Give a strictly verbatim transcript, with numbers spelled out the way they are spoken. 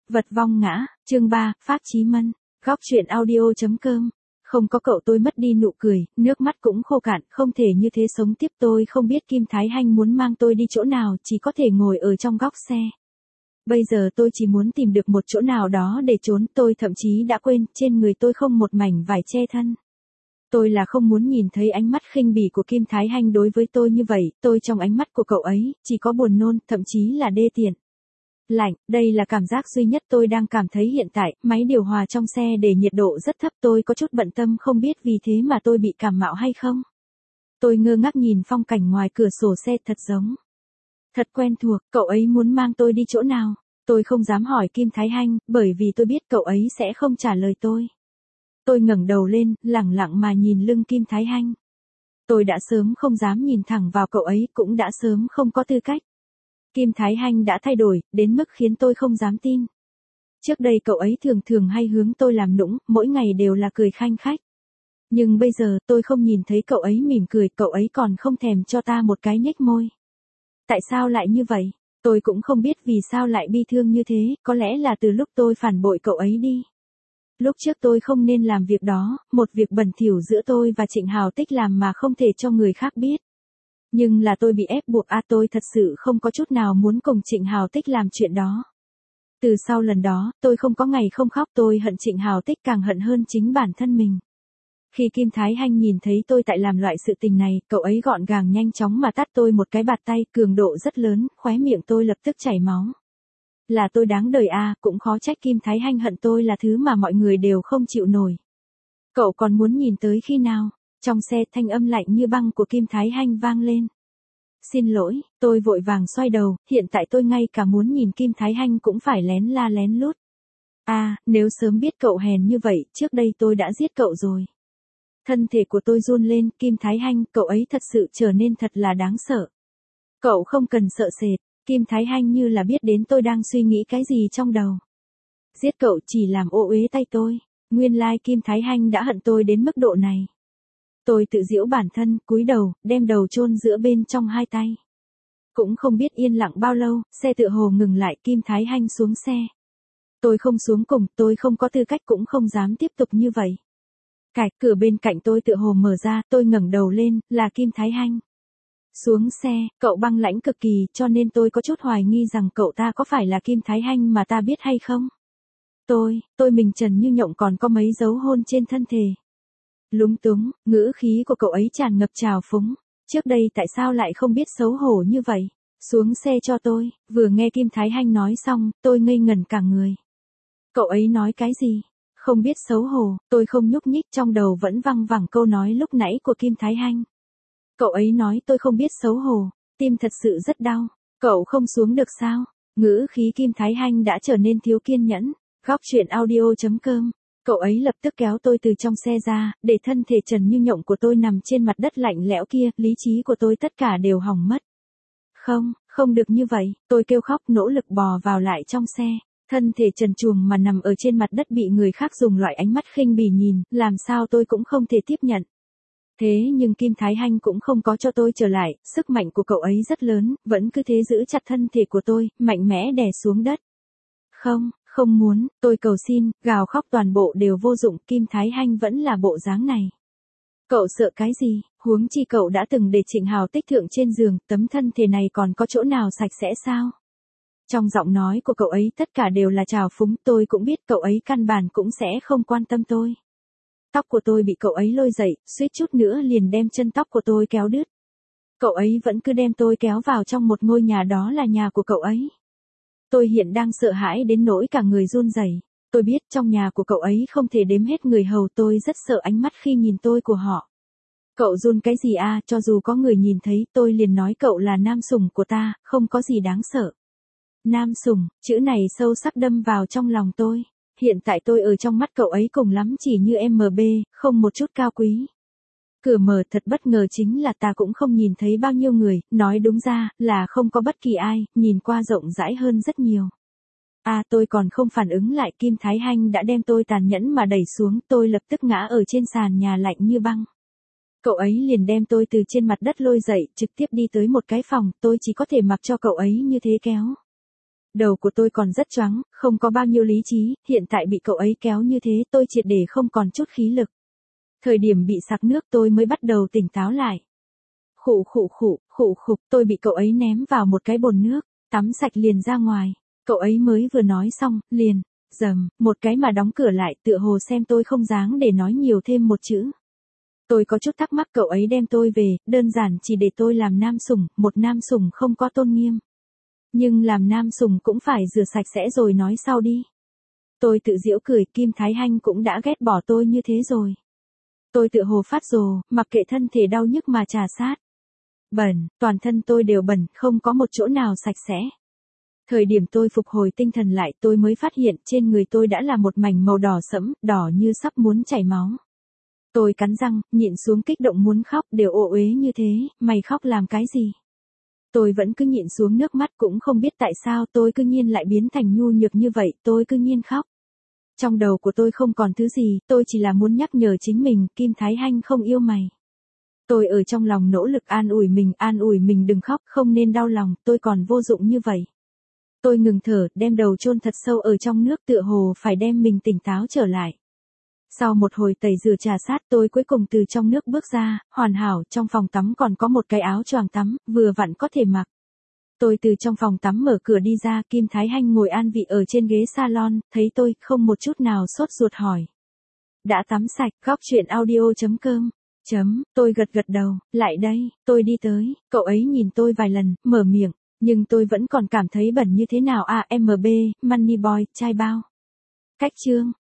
Vật vong ngã, chương ba, Pháp Chí Mân, góc truyện audio chấm com. Không có cậu tôi mất đi nụ cười, nước mắt cũng khô cạn, không thể như thế sống tiếp. Tôi không biết Kim Thái Hanh muốn mang tôi đi chỗ nào, chỉ có thể ngồi ở trong góc xe. Bây giờ tôi chỉ muốn tìm được một chỗ nào đó để trốn, tôi thậm chí đã quên, trên người tôi không một mảnh vải che thân. Tôi là không muốn nhìn thấy ánh mắt khinh bỉ của Kim Thái Hanh đối với tôi như vậy, tôi trong ánh mắt của cậu ấy, chỉ có buồn nôn, thậm chí là đê tiện. Lạnh, đây là cảm giác duy nhất tôi đang cảm thấy hiện tại, máy điều hòa trong xe để nhiệt độ rất thấp, tôi có chút bận tâm không biết vì thế mà tôi bị cảm mạo hay không. Tôi ngơ ngác nhìn phong cảnh ngoài cửa sổ xe, thật giống. Thật quen thuộc, cậu ấy muốn mang tôi đi chỗ nào? Tôi không dám hỏi Kim Thái Hanh, bởi vì tôi biết cậu ấy sẽ không trả lời tôi. Tôi ngẩng đầu lên, lẳng lặng mà nhìn lưng Kim Thái Hanh. Tôi đã sớm không dám nhìn thẳng vào cậu ấy, cũng đã sớm không có tư cách. Kim Thái Hanh đã thay đổi, đến mức khiến tôi không dám tin. Trước đây cậu ấy thường thường hay hướng tôi làm nũng, mỗi ngày đều là cười khanh khách. Nhưng bây giờ tôi không nhìn thấy cậu ấy mỉm cười, cậu ấy còn không thèm cho ta một cái nhếch môi. Tại sao lại như vậy? Tôi cũng không biết vì sao lại bi thương như thế, có lẽ là từ lúc tôi phản bội cậu ấy đi. Lúc trước tôi không nên làm việc đó, một việc bẩn thỉu giữa tôi và Trịnh Hào Tích làm mà không thể cho người khác biết. Nhưng là tôi bị ép buộc, à tôi thật sự không có chút nào muốn cùng Trịnh Hào Tích làm chuyện đó. Từ sau lần đó, tôi không có ngày không khóc, tôi hận Trịnh Hào Tích càng hận hơn chính bản thân mình. Khi Kim Thái Hanh nhìn thấy tôi tại làm loại sự tình này, cậu ấy gọn gàng nhanh chóng mà tát tôi một cái bạt tay, cường độ rất lớn, khóe miệng tôi lập tức chảy máu. Là tôi đáng đời à, cũng khó trách Kim Thái Hanh hận tôi là thứ mà mọi người đều không chịu nổi. Cậu còn muốn nhìn tới khi nào? Trong xe thanh âm lạnh như băng của Kim Thái Hanh vang lên. Xin lỗi, tôi vội vàng xoay đầu, hiện tại tôi ngay cả muốn nhìn Kim Thái Hanh cũng phải lén la lén lút. À, nếu sớm biết cậu hèn như vậy, trước đây tôi đã giết cậu rồi. Thân thể của tôi run lên, Kim Thái Hanh, cậu ấy thật sự trở nên thật là đáng sợ. Cậu không cần sợ sệt, Kim Thái Hanh như là biết đến tôi đang suy nghĩ cái gì trong đầu. Giết cậu chỉ làm ô uế tay tôi, nguyên lai Kim Thái Hanh đã hận tôi đến mức độ này. Tôi tự giễu bản thân, cúi đầu, đem đầu chôn giữa bên trong hai tay. Cũng không biết yên lặng bao lâu, xe tựa hồ ngừng lại, Kim Thái Hanh xuống xe. Tôi không xuống cùng, tôi không có tư cách cũng không dám tiếp tục như vậy. Cạch, cửa bên cạnh tôi tựa hồ mở ra, tôi ngẩng đầu lên, là Kim Thái Hanh. Xuống xe, cậu băng lãnh cực kỳ, cho nên tôi có chút hoài nghi rằng cậu ta có phải là Kim Thái Hanh mà ta biết hay không. Tôi, tôi mình trần như nhộng còn có mấy dấu hôn trên thân thể. Lúng túng, ngữ khí của cậu ấy tràn ngập trào phúng. Trước đây tại sao lại không biết xấu hổ như vậy? Xuống xe cho tôi, vừa nghe Kim Thái Hanh nói xong, tôi ngây ngẩn cả người. Cậu ấy nói cái gì? Không biết xấu hổ, tôi không nhúc nhích, trong đầu vẫn văng vẳng câu nói lúc nãy của Kim Thái Hanh. Cậu ấy nói tôi không biết xấu hổ, tim thật sự rất đau. Cậu không xuống được sao? Ngữ khí Kim Thái Hanh đã trở nên thiếu kiên nhẫn. Góc truyện audio chấm com. Cậu ấy lập tức kéo tôi từ trong xe ra, để thân thể trần như nhộng của tôi nằm trên mặt đất lạnh lẽo kia, lý trí của tôi tất cả đều hỏng mất. Không, không được như vậy, tôi kêu khóc nỗ lực bò vào lại trong xe. Thân thể trần truồng mà nằm ở trên mặt đất bị người khác dùng loại ánh mắt khinh bỉ nhìn, làm sao tôi cũng không thể tiếp nhận. Thế nhưng Kim Thái Hanh cũng không có cho tôi trở lại, sức mạnh của cậu ấy rất lớn, vẫn cứ thế giữ chặt thân thể của tôi, mạnh mẽ đè xuống đất. Không, không muốn, tôi cầu xin, gào khóc toàn bộ đều vô dụng, Kim Thái Hanh vẫn là bộ dáng này. Cậu sợ cái gì, huống chi cậu đã từng để Trịnh Hào Tích thượng trên giường, tấm thân thể này còn có chỗ nào sạch sẽ sao? Trong giọng nói của cậu ấy tất cả đều là trào phúng, tôi cũng biết cậu ấy căn bản cũng sẽ không quan tâm tôi. Tóc của tôi bị cậu ấy lôi dậy, suýt chút nữa liền đem chân tóc của tôi kéo đứt. Cậu ấy vẫn cứ đem tôi kéo vào trong một ngôi nhà, đó là nhà của cậu ấy. Tôi hiện đang sợ hãi đến nỗi cả người run rẩy. Tôi biết trong nhà của cậu ấy không thể đếm hết người hầu, tôi rất sợ ánh mắt khi nhìn tôi của họ. Cậu run cái gì à, cho dù có người nhìn thấy tôi liền nói cậu là nam sủng của ta, không có gì đáng sợ. Nam sủng, chữ này sâu sắc đâm vào trong lòng tôi. Hiện tại tôi ở trong mắt cậu ấy cùng lắm chỉ như em bê, không một chút cao quý. Cửa mở, thật bất ngờ chính là ta cũng không nhìn thấy bao nhiêu người, nói đúng ra là không có bất kỳ ai, nhìn qua rộng rãi hơn rất nhiều. À tôi còn không phản ứng lại, Kim Thái Hanh đã đem tôi tàn nhẫn mà đẩy xuống, tôi lập tức ngã ở trên sàn nhà lạnh như băng. Cậu ấy liền đem tôi từ trên mặt đất lôi dậy, trực tiếp đi tới một cái phòng, tôi chỉ có thể mặc cho cậu ấy như thế kéo. Đầu của tôi còn rất choáng, không có bao nhiêu lý trí, hiện tại bị cậu ấy kéo như thế tôi triệt để không còn chút khí lực. Thời điểm bị sặc nước tôi mới bắt đầu tỉnh táo lại. Khụ khụ khụ, khụ khục, tôi bị cậu ấy ném vào một cái bồn nước, tắm sạch liền ra ngoài. Cậu ấy mới vừa nói xong, liền, dầm, một cái mà đóng cửa lại tựa hồ xem tôi không dáng để nói nhiều thêm một chữ. Tôi có chút thắc mắc cậu ấy đem tôi về, đơn giản chỉ để tôi làm nam sủng, một nam sủng không có tôn nghiêm. Nhưng làm nam sủng cũng phải rửa sạch sẽ rồi nói sau đi. Tôi tự giễu cười, Kim Thái Hanh cũng đã ghét bỏ tôi như thế rồi. Tôi tự hồ phát rồ, mặc kệ thân thể đau nhức mà trà sát. Bẩn, toàn thân tôi đều bẩn, không có một chỗ nào sạch sẽ. Thời điểm tôi phục hồi tinh thần lại tôi mới phát hiện trên người tôi đã là một mảnh màu đỏ sẫm, đỏ như sắp muốn chảy máu. Tôi cắn răng, nhịn xuống kích động muốn khóc, đều ô uế như thế, mày khóc làm cái gì? Tôi vẫn cứ nhịn xuống nước mắt, cũng không biết tại sao tôi cứ nhiên lại biến thành nhu nhược như vậy, tôi cứ nhiên khóc. Trong đầu của tôi không còn thứ gì, tôi chỉ là muốn nhắc nhở chính mình, Kim Thái Hanh không yêu mày. Tôi ở trong lòng nỗ lực an ủi mình, an ủi mình đừng khóc, không nên đau lòng, tôi còn vô dụng như vậy. Tôi ngừng thở, đem đầu chôn thật sâu ở trong nước tựa hồ phải đem mình tỉnh táo trở lại. Sau một hồi tẩy rửa trà sát tôi cuối cùng từ trong nước bước ra, hoàn hảo, trong phòng tắm còn có một cái áo choàng tắm, vừa vặn có thể mặc. Tôi từ trong phòng tắm mở cửa đi ra, Kim Thái Hanh ngồi an vị ở trên ghế salon, thấy tôi, không một chút nào sốt ruột hỏi. Đã tắm sạch, góc chuyện audio chấm com. Chấm, tôi gật gật đầu, lại đây, tôi đi tới, cậu ấy nhìn tôi vài lần, mở miệng, nhưng tôi vẫn còn cảm thấy bẩn như thế nào à em bê, Money Boy, chai bao. Cách chương.